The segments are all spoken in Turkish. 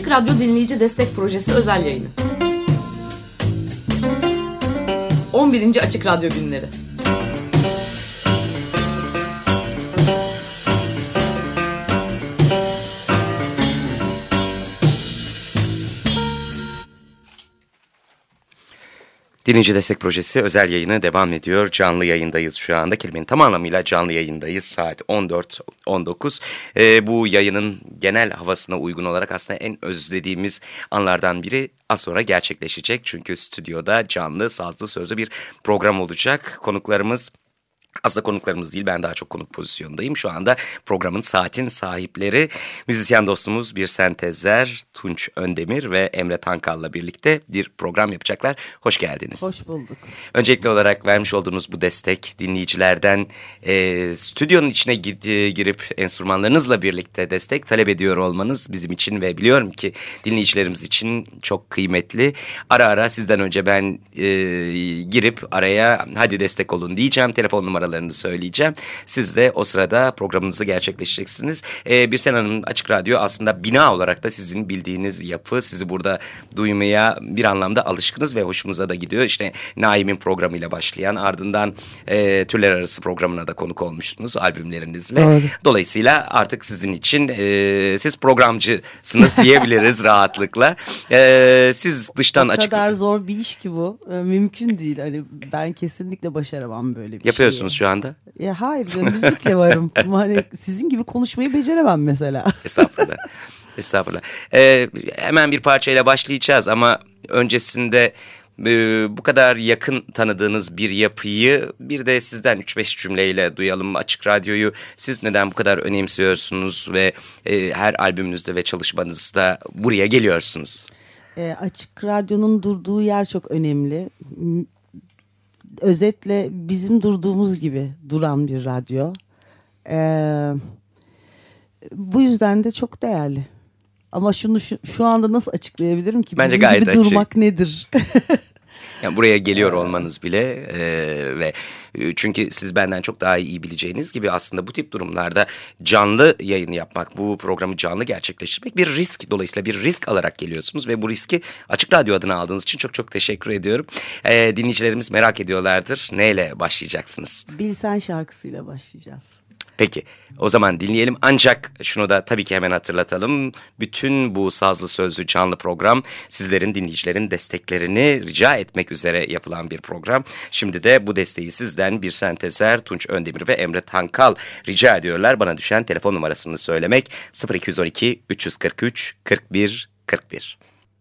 Açık Radyo Dinleyici Destek Projesi özel yayını. 11. Açık Radyo Günleri. Dinleyici Destek Projesi özel yayını devam ediyor. Canlı yayındayız şu anda. Kelimenin tam anlamıyla canlı yayındayız. Saat 14.19. Bu yayının genel havasına uygun olarak aslında en özlediğimiz anlardan biri az sonra gerçekleşecek. Çünkü stüdyoda canlı, sazlı, sözlü bir program olacak. Aslında konuklarımız değil, ben daha çok konuk pozisyondayım. Şu anda programın saatin sahipleri müzisyen dostumuz Birsen Tezer, Tunç Öndemir ve Emre Tankal'la birlikte bir program yapacaklar. Hoş geldiniz. Hoş bulduk. Öncelikli olarak vermiş olduğunuz bu destek, dinleyicilerden stüdyonun içine girip enstrümanlarınızla birlikte destek talep ediyor olmanız bizim için ve biliyorum ki dinleyicilerimiz için çok kıymetli. Ara ara sizden önce ben girip araya hadi destek olun diyeceğim. Telefon numaralarını söyleyeceğim. Siz de o sırada programınızı gerçekleştireceksiniz. Birsen Hanım, Açık Radyo aslında bina olarak da sizin bildiğiniz yapı. Sizi burada duymaya bir anlamda alışkınız ve hoşumuza da gidiyor. İşte Naim'in programıyla başlayan, ardından Türler Arası programına da konuk olmuştunuz albümlerinizle. Doğru. Dolayısıyla artık sizin için siz programcısınız diyebiliriz rahatlıkla. Siz dıştan o açık... O kadar zor bir iş ki bu. Mümkün değil. Hani ben kesinlikle başaramam böyle bir Yapıyorsunuz şu anda? Ya hayır, müzikle varım. Hani sizin gibi konuşmayı beceremem mesela. Estağfurullah. Estağfurullah. Hemen bir parçayla başlayacağız ama öncesinde bu kadar yakın tanıdığınız bir yapıyı bir de sizden 3-5 cümleyle duyalım. Açık Radyo'yu siz neden bu kadar önemsiyorsunuz ve her albümünüzde ve çalışmanızda buraya geliyorsunuz? Açık Radyo'nun durduğu yer çok önemli. Özetle bizim durduğumuz gibi duran bir radyo. Bu yüzden de çok değerli. Ama şunu şu anda nasıl açıklayabilirim ki? Bence bizim gayet gibi açık. durmak nedir? Yani buraya geliyor olmanız bile ve çünkü siz benden çok daha iyi bileceğiniz gibi aslında bu tip durumlarda canlı yayın yapmak, bu programı canlı gerçekleştirmek bir risk. Dolayısıyla bir risk alarak geliyorsunuz ve bu riski Açık Radyo adına aldığınız için çok çok teşekkür ediyorum. Dinleyicilerimiz merak ediyorlardır. Neyle başlayacaksınız? Bilsen şarkısıyla başlayacağız. Peki, o zaman dinleyelim. Ancak şunu da tabii ki hemen hatırlatalım. Bütün bu sazlı sözlü canlı program sizlerin, dinleyicilerin desteklerini rica etmek üzere yapılan bir program. Şimdi de bu desteği sizden Birsen Tezer, Tunç Öndemir ve Emre Tankal rica ediyorlar. Bana düşen telefon numarasını söylemek 0212 343 41 41.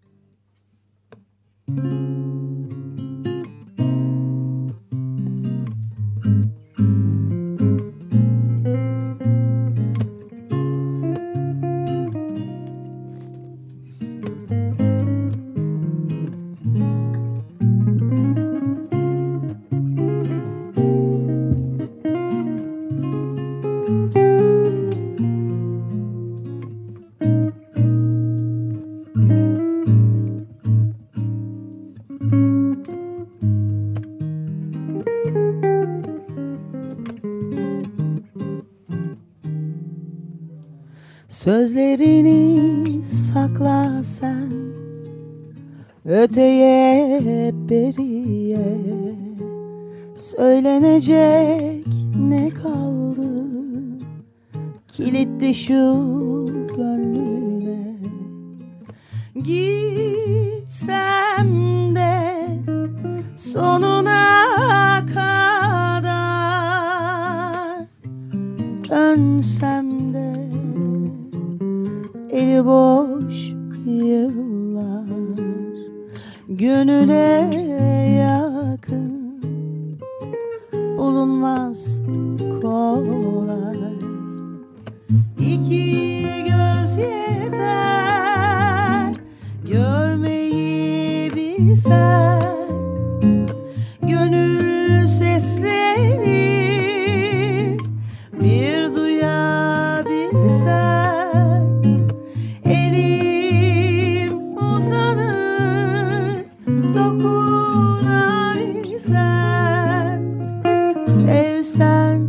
Sözlerini sakla sen, öteye beriye. Söylenecek ne kaldı kilitli şu gönlüne. Gitsem de sonuna kadar, dönsem de eli boş yıllar, gönüle yakın bulunmaz kolay. İki göz yeter görmeyi bilsen, gönül sesleri bir duyabilsen. Elim uzanır dokunabilsen, sevsen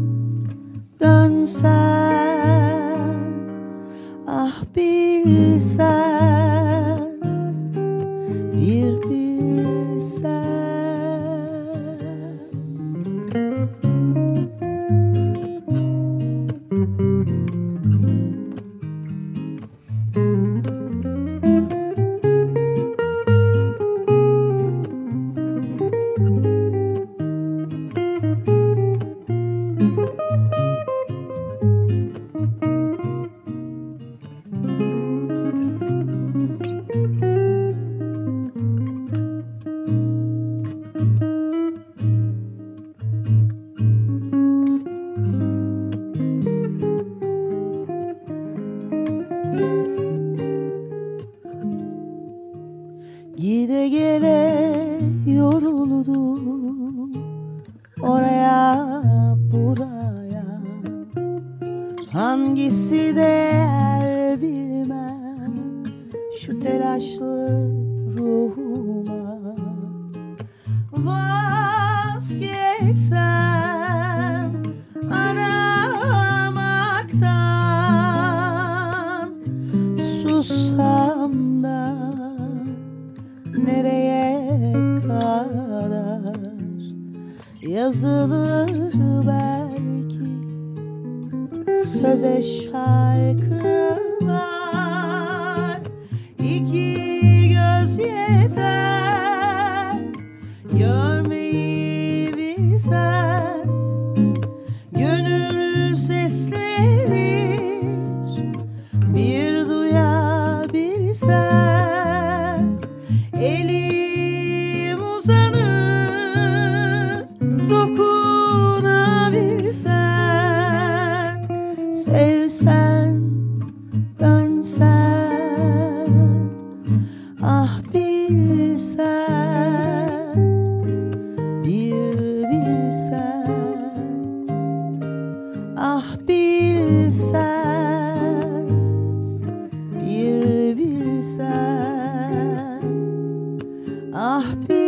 dönsen, ah bilsen. Hangisi değer bilmem şu telaşlı ruhuma. Vazgeçsem aramaktan, sussam da nereye kadar yazılır belki söze şarkılar. İki göz yeter görmeyi bilsen, gönül seslenir bir duyabilsen. Elim uzanır dokunabilsen, sevsen dönsen, ah bilsen, bir bilsen, ah bilsen, bir bilsen, ah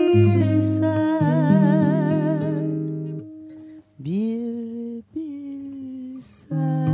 bilsen, bir bilsen.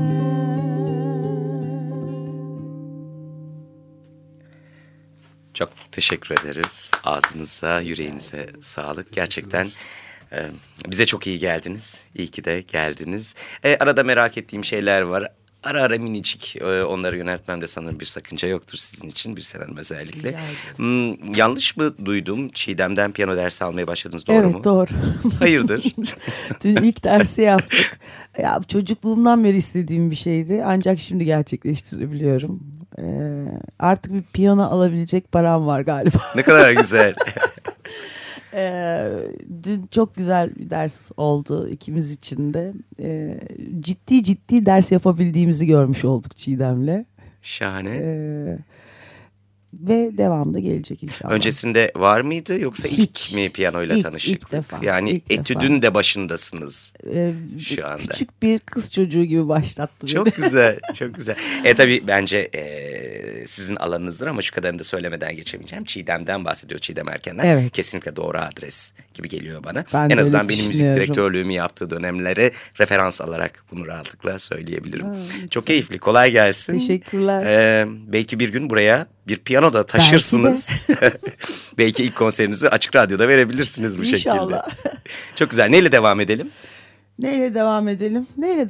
Çok teşekkür ederiz. Ağzınıza, yüreğinize sağlık. Gerçekten bize çok iyi geldiniz. İyi ki de geldiniz. Arada merak ettiğim şeyler var. Ara ara minicik onları yöneltmemde sanırım bir sakınca yoktur sizin için. Bir Hanım özellikle. Yanlış mı duydum? Çiğdem'den piyano dersi almaya başladınız, doğru mu? Evet, doğru. Hayırdır? Dün ilk dersi yaptık. Ya, çocukluğumdan beri istediğim bir şeydi. Ancak şimdi gerçekleştirebiliyorum. Artık bir piyano alabilecek param var galiba. Ne kadar güzel. Dün çok güzel bir ders oldu ikimiz için de. Ciddi ders yapabildiğimizi görmüş olduk Çiğdem'le. Şahane. Ve devamda gelecek inşallah. Öncesinde var mıydı yoksa Hiç. ilk mi piyanoyla tanıştık? İlk defa. Yani ilk etüdün defa. de başındasınız şu anda. Küçük bir kız çocuğu gibi başlattı beni. Çok güzel, çok güzel. Tabii bence sizin alanınızdır ama şu kadarını da söylemeden geçemeyeceğim. Çiğdem'den bahsediyor, Çiğdem Erken'den. Evet. Kesinlikle doğru adres gibi geliyor bana. Ben en de azından öyle benim müzik düşünüyorum. direktörlüğümü yaptığı dönemlere referans alarak bunu rahatlıkla söyleyebilirim. Çok keyifli, kolay gelsin. Teşekkürler. Belki bir gün buraya bir piyano da taşırsınız. Belki ilk konserinizi Açık Radyo'da verebilirsiniz bu İnşallah. şekilde. Çok güzel. Neyle devam edelim? Neyle devam edelim?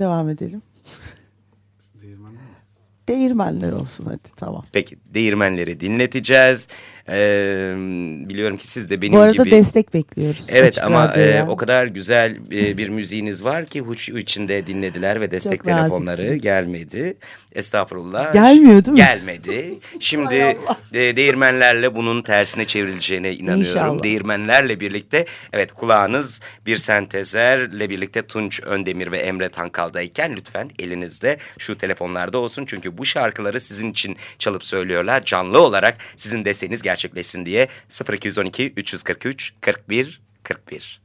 Değirmenler olsun hadi, tamam. Peki, değirmenleri dinleteceğiz. Biliyorum ki siz de benim gibi... Bu arada destek bekliyoruz. Evet ama Radyo'ya. o kadar güzel bir müziğiniz var ki Huçu içinde dinlediler ve destek Çok telefonları naziksiniz. gelmedi. Estağfurullah. Gelmiyor değil mi? Gelmedi. Şimdi değirmenlerle bunun tersine çevrileceğine inanıyorum. İnşallah. Değirmenlerle birlikte, evet, kulağınız bir sentezerle birlikte Tunç Öndemir ve Emre Tankal'dayken lütfen elinizde şu telefonlarda olsun. Çünkü bu şarkıları sizin için çalıp söylüyorlar. Canlı olarak sizin desteğiniz gerçekleşsin diye 0212 343 41 41.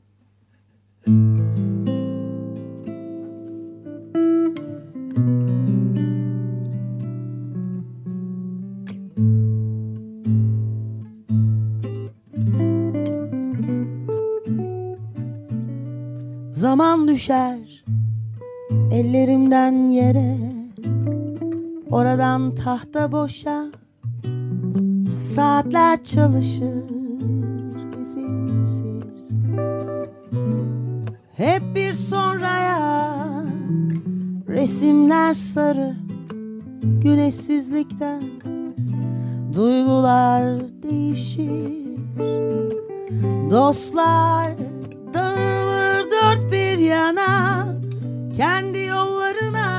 Zaman düşer ellerimden yere, oradan tahta boşa saatler çalışır izinsiz. Hep bir sonraya resimler sarı güneşsizlikten, duygular değişir, dostlar dağılır dört bir yana kendi yollarına,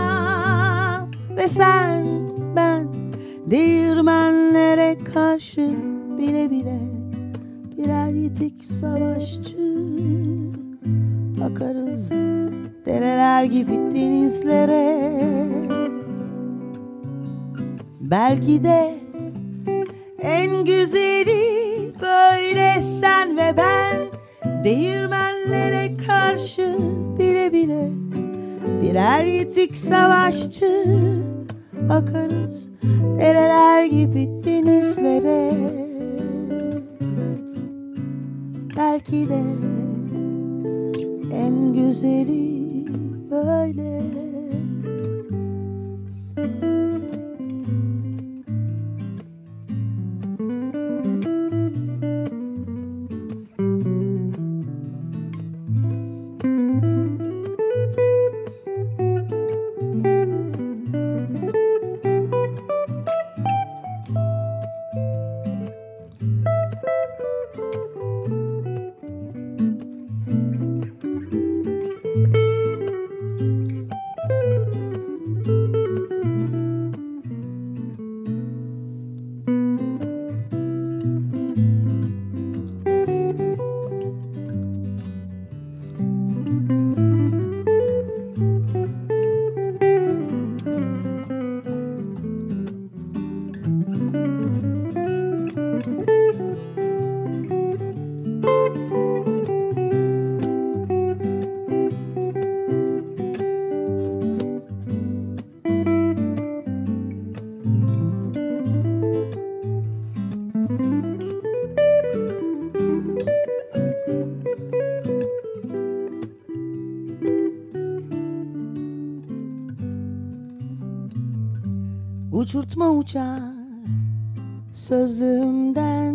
ve sen ben değirmenlere karşı bile bile birer yitik savaşçı, akarız dereler gibi denizlere. Belki de en güzeli böyle sen ve ben, değirmenlere karşı bile bile birer yitik savaşçı. Akarız dereler gibi denizlere. Belki de en güzeli böyle. Uçurtma uçar sözlüğümden,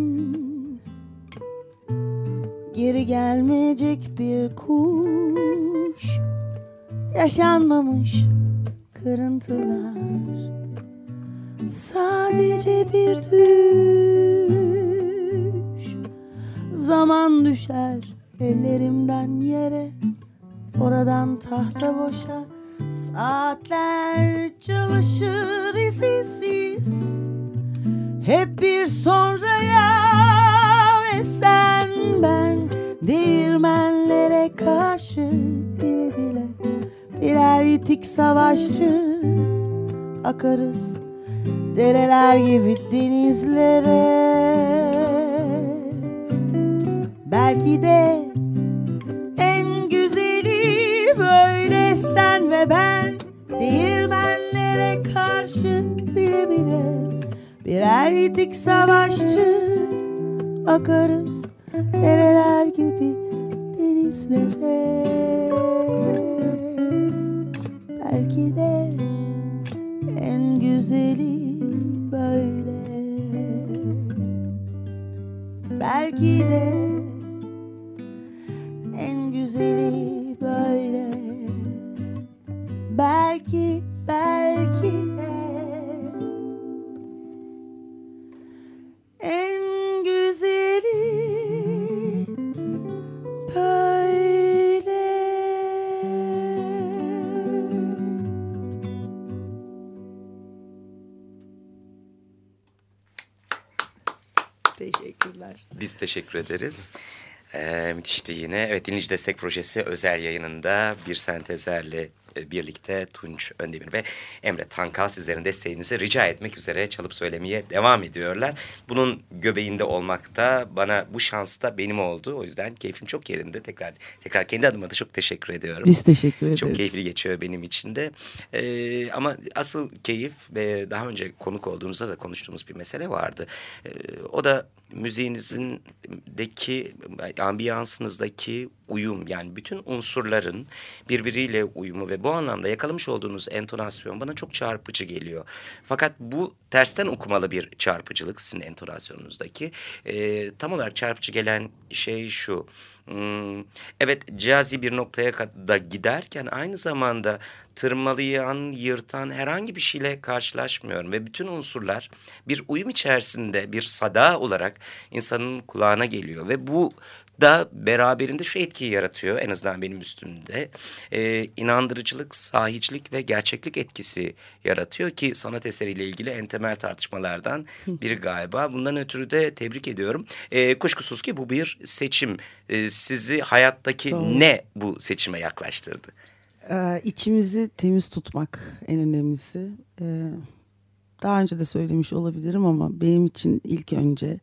geri gelmeyecek bir kuş, yaşanmamış kırıntılar, sadece bir düş. Zaman düşer ellerimden yere, oradan tahta boşa. Saatler çalışır izsiz, hep bir sonraya. Ve sen ben değirmenlere karşı bile bile birer yitik savaşçı. Akarız dereler gibi denizlere. Belki de en güzeli böyle, sen ve ben değirmenlere karşı bile bile birer yitik savaşçı. Akarız dereler gibi denizlere. Belki de en güzeli böyle. Belki de en güzeli böyle. Belki de en güzeli böyle. Teşekkürler. Biz teşekkür ederiz. Müthişti yine. Evet, Dinleyici Destek Projesi özel yayınında bir sentezerle birlikte Tunç Öndemir ve Emre Tankal sizlerin desteğinizi rica etmek üzere çalıp söylemeye devam ediyorlar. Bunun göbeğinde olmak da bana, bu şans da benim oldu. O yüzden keyfim çok yerinde. Tekrar kendi adıma da çok teşekkür ediyorum. Biz teşekkür ederiz. Çok keyifli geçiyor benim için de. Ama asıl keyif ve daha önce konuk olduğunuzda da konuştuğumuz bir mesele vardı. O da müziğinizdeki, ambiyansınızdaki uyum, yani bütün unsurların birbiriyle uyumu ve bu anlamda yakalamış olduğunuz entonasyon bana çok çarpıcı geliyor. Fakat bu tersten okumalı bir çarpıcılık sizin entonasyonunuzdaki. Tam olarak çarpıcı gelen şey şu: evet, cazi bir noktaya da giderken aynı zamanda tırmalayan, yırtan herhangi bir şeyle karşılaşmıyorum ve bütün unsurlar bir uyum içerisinde bir sada olarak insanın kulağına geliyor ve bu da beraberinde şu etkiyi yaratıyor, en azından benim üstümde. İnandırıcılık, sahicilik ve gerçeklik etkisi yaratıyor ki sanat eseriyle ilgili en temel tartışmalardan biri galiba. Bundan ötürü de tebrik ediyorum. Kuşkusuz ki bu bir seçim. Sizi hayattaki Doğru. ne bu seçime yaklaştırdı? İçimizi temiz tutmak en önemlisi. Daha önce de söylemiş olabilirim ama benim için ilk önce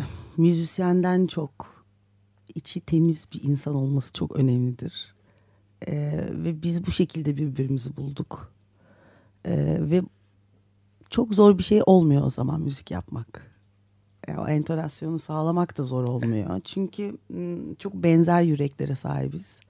müzisyenden çok içi temiz bir insan olması çok önemlidir. Ve biz bu şekilde birbirimizi bulduk. Ve çok zor bir şey olmuyor o zaman müzik yapmak. O entonasyonu sağlamak da zor olmuyor. Çünkü çok benzer yüreklere sahibiz.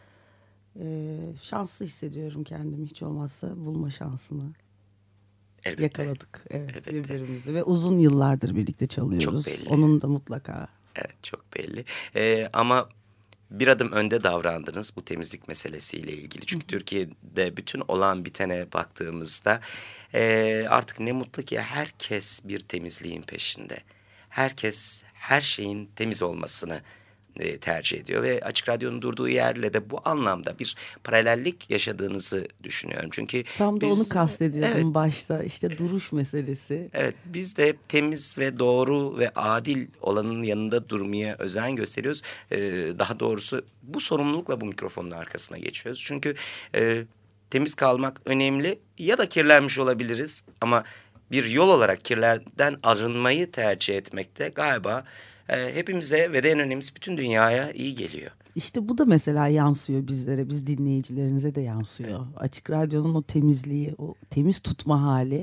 Şanslı hissediyorum kendimi, hiç olmazsa bulma şansını. Elbette. Yakaladık Elbette. birbirimizi ve uzun yıllardır birlikte çalıyoruz. Çok belli. Onun da mutlaka. Evet, çok belli. Ama bir adım önde davrandınız bu temizlik meselesiyle ilgili. Çünkü Türkiye'de bütün olan bitene baktığımızda artık ne mutlu ki herkes bir temizliğin peşinde. Herkes her şeyin temiz olmasını tercih ediyor ve Açık Radyo'nun durduğu yerle de bu anlamda bir paralellik yaşadığınızı düşünüyorum. Çünkü tam da onu kastediyordum evet, başta, işte duruş meselesi. Evet, biz de hep temiz ve doğru ve adil olanın yanında durmaya özen gösteriyoruz. Daha doğrusu bu sorumlulukla bu mikrofonun arkasına geçiyoruz. Çünkü temiz kalmak önemli, ya da kirlenmiş olabiliriz ama bir yol olarak kirlerden arınmayı tercih etmekte galiba hepimize ve de en önemlisi bütün dünyaya iyi geliyor. İşte bu da mesela yansıyor bizlere, biz dinleyicilerinize de yansıyor. Açık Radyo'nun o temizliği, o temiz tutma hali,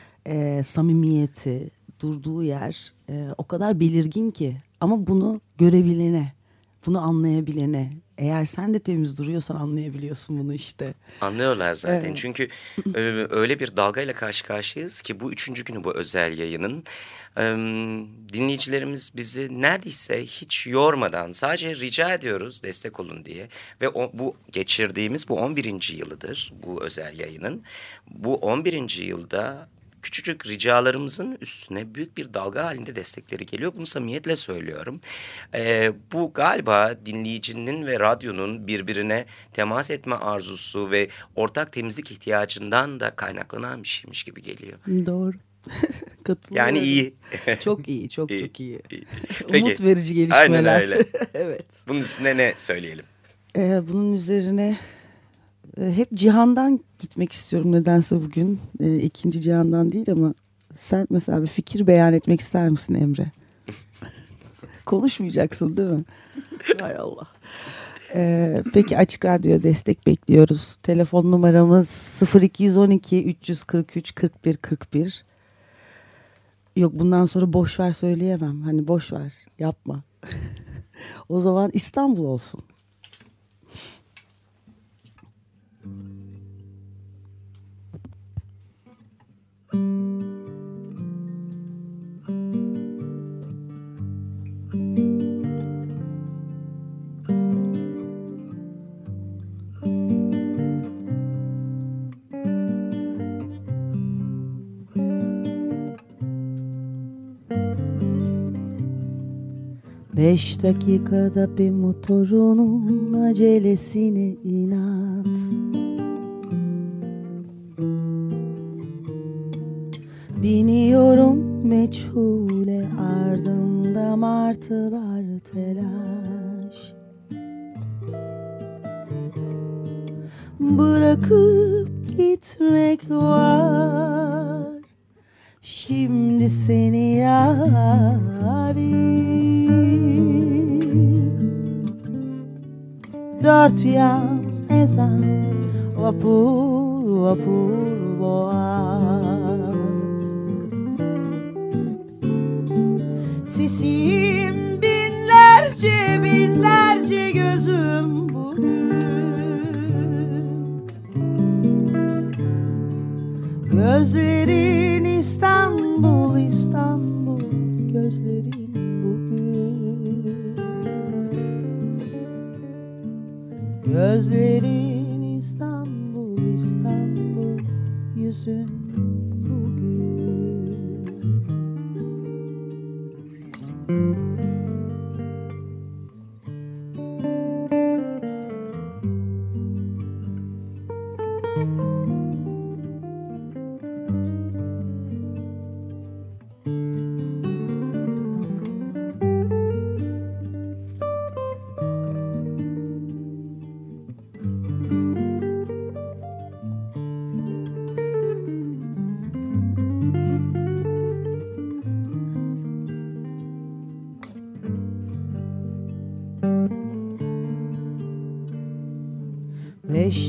samimiyeti, durduğu yer o kadar belirgin ki. Ama bunu görebilene, bunu anlayabilene, eğer sen de temiz duruyorsan anlayabiliyorsun bunu işte. Anlıyorlar zaten. Evet. Çünkü öyle bir dalgayla karşı karşıyayız ki bu 3. günü bu özel yayının. Dinleyicilerimiz bizi neredeyse hiç yormadan sadece rica ediyoruz destek olun diye. Ve bu geçirdiğimiz bu 11. yılıdır bu özel yayının. Bu 11. yılda küçücük ricalarımızın üstüne büyük bir dalga halinde destekleri geliyor. Bunu samimiyetle söylüyorum. Bu galiba dinleyicinin ve radyonun birbirine temas etme arzusu ve ortak temizlik ihtiyacından da kaynaklanan bir şeymiş gibi geliyor. Doğru. Katılıyorum. Yani iyi. Çok iyi, çok İyi, çok iyi. iyi. Umut verici gelişmeler. Aynen öyle. Evet. Bunun üstüne ne söyleyelim? Bunun üzerine hep Cihan'dan gitmek istiyorum nedense bugün. İkinci Cihan'dan değil ama sen mesela bir fikir beyan etmek ister misin Emre? Konuşmayacaksın değil mi? Hay Allah. Peki Açık Radyo'ya destek bekliyoruz. Telefon numaramız 0212 343 41 41. Yok, bundan sonra boş ver söyleyemem. Hani boş ver, yapma. O zaman İstanbul olsun. Beş dakikada bir motorunun acelesine inat. Biniyorum meçhule, ardımda martılar telaş. Bırakıp gitmek var şimdi seni yarim. Dört yan ezan, vapur vapur boğaz. Sesim binlerce binlerce, gözüm bugün. Gözlerin İstanbul İstanbul, gözlerin bugün. Gözlerin İstanbul İstanbul, yüzün bugün.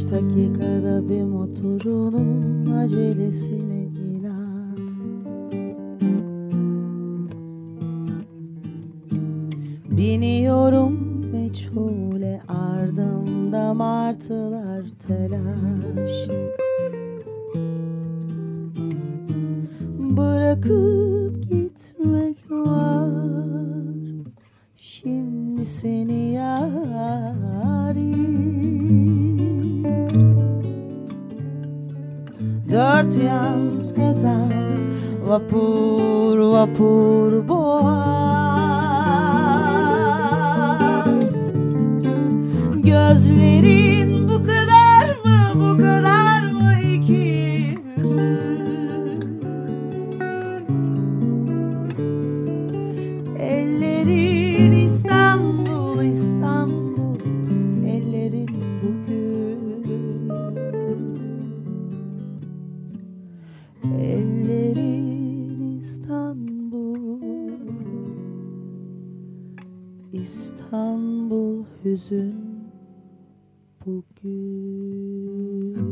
dakikada bir motorunun acelesine inat. Biniyorum meçhule, ardımda martılar telaş. Bırakıp gitmek var şimdi seni yarim. Dört yan ezan, vapur vapur boğaz. Gözlerin bu kadar mı, bu kadar mı iki yüzlü? Ellerin İstanbul, İstanbul, ellerin bugün. Ellerin İstanbul, İstanbul hüzün bugün.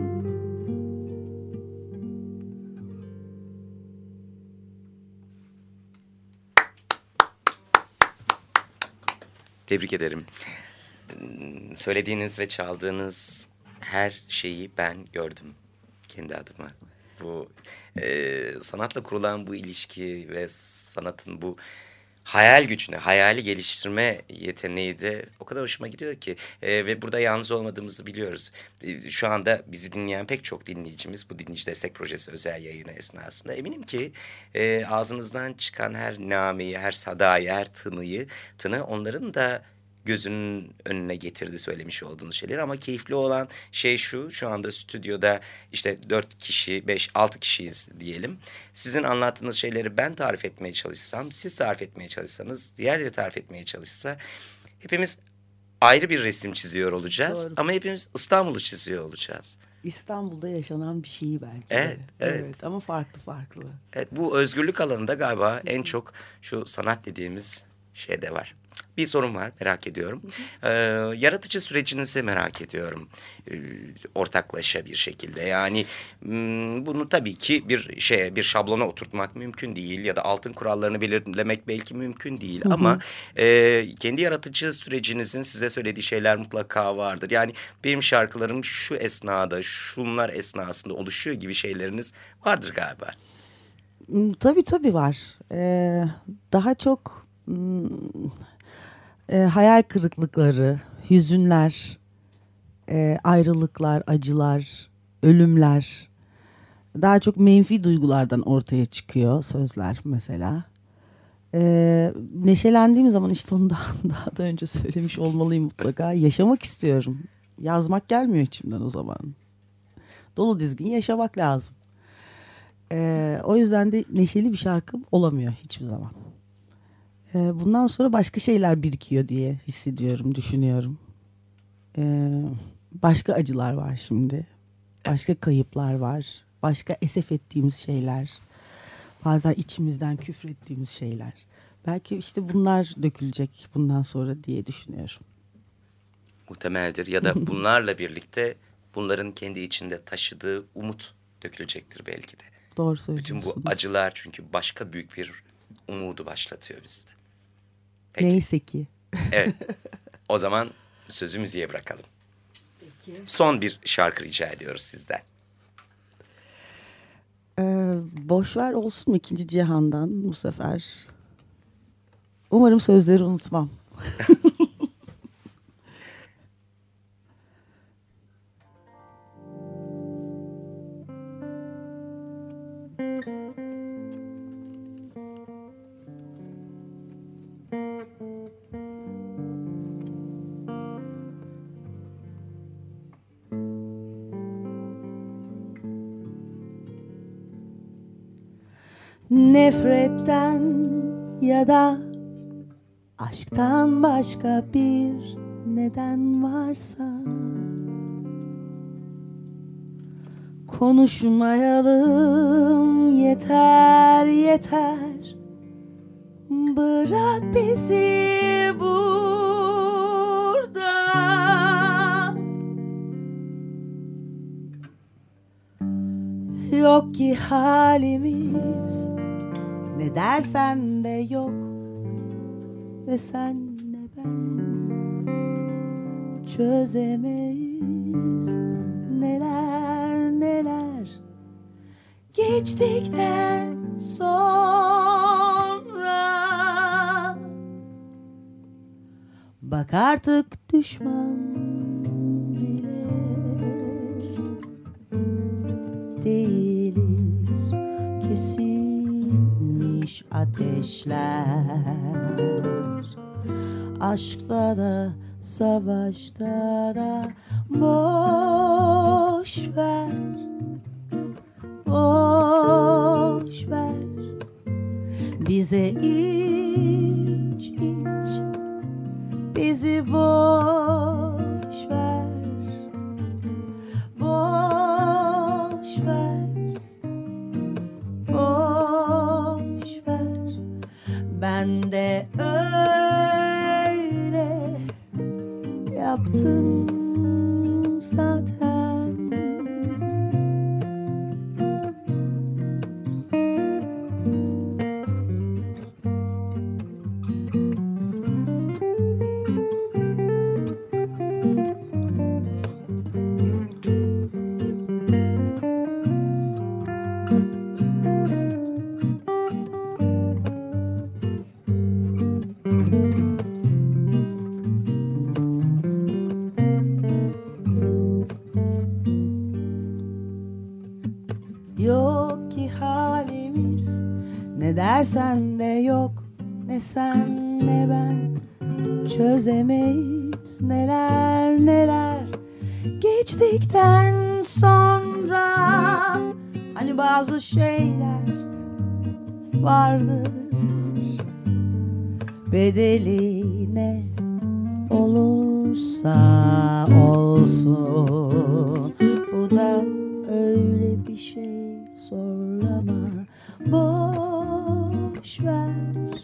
Tebrik ederim. Söylediğiniz ve çaldığınız her şeyi ben gördüm kendi adıma. Bu sanatla kurulan bu ilişki ve sanatın bu hayal gücüne, hayali geliştirme yeteneği de o kadar hoşuma gidiyor ki. Ve burada yalnız olmadığımızı biliyoruz. Şu anda bizi dinleyen pek çok dinleyicimiz bu Dinleyici Destek Projesi özel yayını esnasında eminim ki ağzınızdan çıkan her nameyi, her sadayı, her tını onların da gözünün önüne getirdi söylemiş olduğunuz şeyler. Ama keyifli olan şey şu anda stüdyoda işte 4 kişi, 5, 6 kişiyiz diyelim. Sizin anlattığınız şeyleri ben tarif etmeye çalışsam, siz tarif etmeye çalışsanız, diğerleri tarif etmeye çalışsa hepimiz ayrı bir resim çiziyor olacağız. Doğru. Ama hepimiz İstanbul'u çiziyor olacağız. İstanbul'da yaşanan bir şey belki Evet, de. evet. Ama farklı farklı. Evet, bu özgürlük alanında galiba en çok şu sanat dediğimiz şey de var. Bir sorum var, merak ediyorum. Yaratıcı sürecinizi merak ediyorum. Ortaklaşa bir şekilde. Yani bunu tabii ki bir şablona oturtmak mümkün değil ya da altın kurallarını belirlemek belki mümkün değil. Ama kendi yaratıcı sürecinizin size söylediği şeyler mutlaka vardır. Yani benim şarkılarım şu esnada, şunlar esnasında oluşuyor gibi şeyleriniz vardır galiba. Tabii var. Daha çok hayal kırıklıkları, hüzünler, ayrılıklar, acılar, ölümler, daha çok menfi duygulardan ortaya çıkıyor sözler mesela. Neşelendiğim zaman işte onu daha da önce söylemiş olmalıyım mutlaka. Yaşamak istiyorum. Yazmak gelmiyor içimden o zaman. Dolu dizgin yaşamak lazım. O yüzden de neşeli bir şarkım olamıyor hiçbir zaman. Bundan sonra başka şeyler birikiyor diye hissediyorum, düşünüyorum. Başka acılar var şimdi. Başka kayıplar var. Başka esef ettiğimiz şeyler. Bazen içimizden küfrettiğimiz şeyler. Belki işte bunlar dökülecek bundan sonra diye düşünüyorum. Muhtemeldir ya da bunlarla birlikte bunların kendi içinde taşıdığı umut dökülecektir belki de. Doğru söylüyorsunuz. Bütün bu acılar çünkü başka büyük bir umudu başlatıyor bizde. Peki. Neyse ki. Evet. O zaman sözü müziğe bırakalım. Peki. Son bir şarkı rica ediyoruz sizden. Boşver olsun mu İkinci Cihan'dan bu sefer? Umarım sözleri unutmam. Nefretten ya da aşktan başka bir neden varsa konuşmayalım yeter yeter, bırak bizi burada. Yok ki halimiz, ne dersen de yok, ne sen ne ben çözemeyiz neler neler geçtikten sonra. Bak artık düşman bile değiliz, kesilmiş ateşler. Aşkta da savaşta da boş ver, boş ver. Bize iç iç, bizi boş ver, boş ver, boş ver. Ben de öyle yaptım zaten. Yok ki halimiz, ne dersen de yok, ne sen ne ben çözemeyiz neler neler geçtikten sonra. Hani bazı şeyler vardır, bedeli ne olursa olsun. Bu da öyle bir şey, zorlama, boş ver,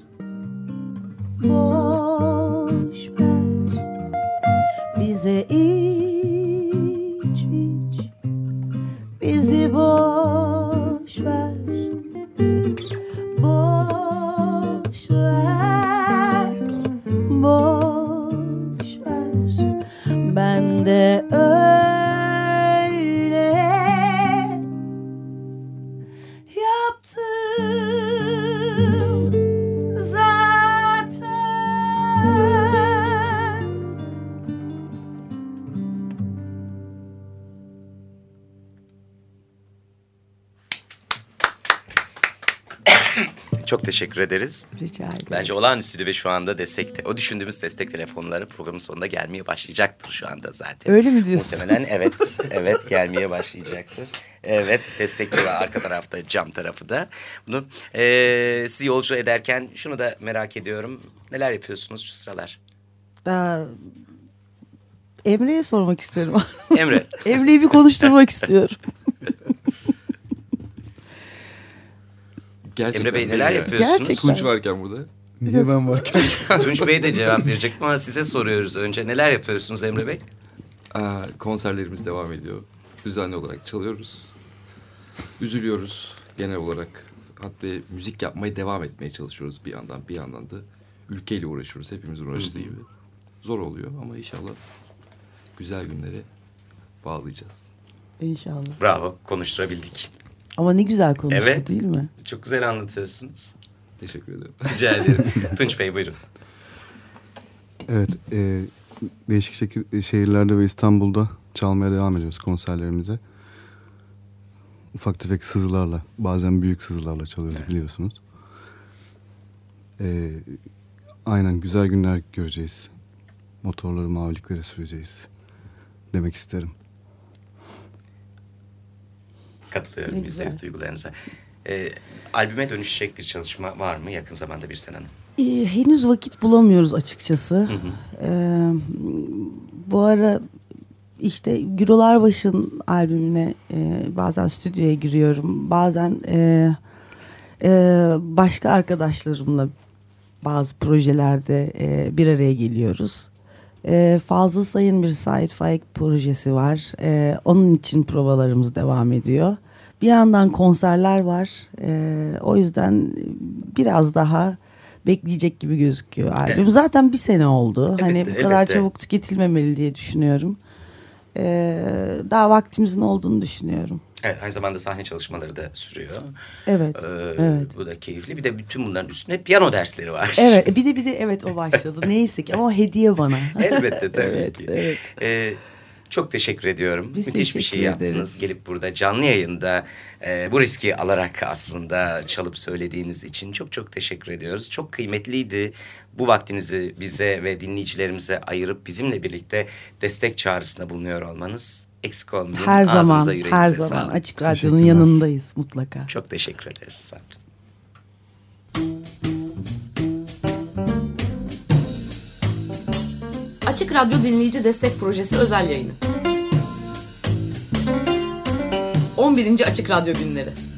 boş ver. Bize iç iç, bizi boş ver, boş ver, boş ver. Ben de Çok teşekkür ederiz. Rica ederim. Bence olağanüstü ve şu anda destekte. O düşündüğümüz destek telefonları programın sonunda gelmeye başlayacaktır şu anda zaten. Öyle mi diyorsun? Muhtemelen evet, evet gelmeye başlayacaktır. Evet, destekli var arka tarafta, cam tarafı da. Bunu sizi yolcu ederken şunu da merak ediyorum. Neler yapıyorsunuz şu sıralar? Emre'ye sormak isterim. Emre. Emre'yi bir konuşturmak istiyorum. Gerçekten Emre Bey neler yapıyorsunuz? Gerçekten. Tunç varken burada. Niye ben varken? Tunç Bey de cevap verecek ama size soruyoruz önce. Neler yapıyorsunuz Emre Bey? Konserlerimiz devam ediyor. Düzenli olarak çalıyoruz. Üzülüyoruz genel olarak. Hatta müzik yapmaya devam etmeye çalışıyoruz bir yandan. Bir yandan da ülkeyle uğraşıyoruz. Hepimizin uğraştığı gibi. Zor oluyor ama inşallah güzel günlere bağlayacağız. İnşallah. Bravo, konuşturabildik. Ama ne güzel konuştu, Evet. değil mi? Çok güzel anlatıyorsunuz. Teşekkür ederim. Rica ederim. Tunç Bey buyurun. Evet, değişik şehirlerde ve İstanbul'da çalmaya devam ediyoruz konserlerimize. Ufak tefek sızılarla, bazen büyük sızılarla çalıyoruz, biliyorsunuz. Aynen güzel günler göreceğiz. Motorları, maviliklere süreceğiz demek isterim. Katılıyorum %100 duygularınıza. Albüme dönüşecek bir çalışma var mı yakın zamanda Birsen Hanım? Henüz vakit bulamıyoruz açıkçası. Bu ara işte Gürolarbaşı'nın albümüne bazen stüdyoya giriyorum. Bazen başka arkadaşlarımla bazı projelerde bir araya geliyoruz. Fazıl Say'ın bir Sait Faik projesi var. Onun için provalarımız devam ediyor. Bir yandan konserler var. O yüzden biraz daha bekleyecek gibi gözüküyor albüm. Evet. Zaten bir sene oldu. Evet, Hani bu kadar çabuk tüketilmemeli diye düşünüyorum. Daha vaktimizin olduğunu düşünüyorum. Evet, aynı zamanda sahne çalışmaları da sürüyor. Evet, evet. Bu da keyifli. Bir de bütün bunların üstüne piyano dersleri var. Evet, bir de evet o başladı. Neyse ki ama o hediye bana. Elbette tabii Evet, ki. evet. Çok teşekkür ediyorum. Biz Müthiş bir şey teşekkür yaptınız. ederiz. Gelip burada canlı yayında bu riski alarak aslında çalıp söylediğiniz için çok çok teşekkür ediyoruz. Çok kıymetliydi bu vaktinizi bize ve dinleyicilerimize ayırıp bizimle birlikte destek çağrısında bulunuyor olmanız. Eksik olmayın. Her zaman, Ağzınıza, yüreğinize her zaman sağlık. Açık Radyo'nun Teşekkürler. yanındayız mutlaka. Çok teşekkür ederiz. Sağ olun. Açık Radyo Dinleyici Destek Projesi özel yayını. 11. Açık Radyo Günleri.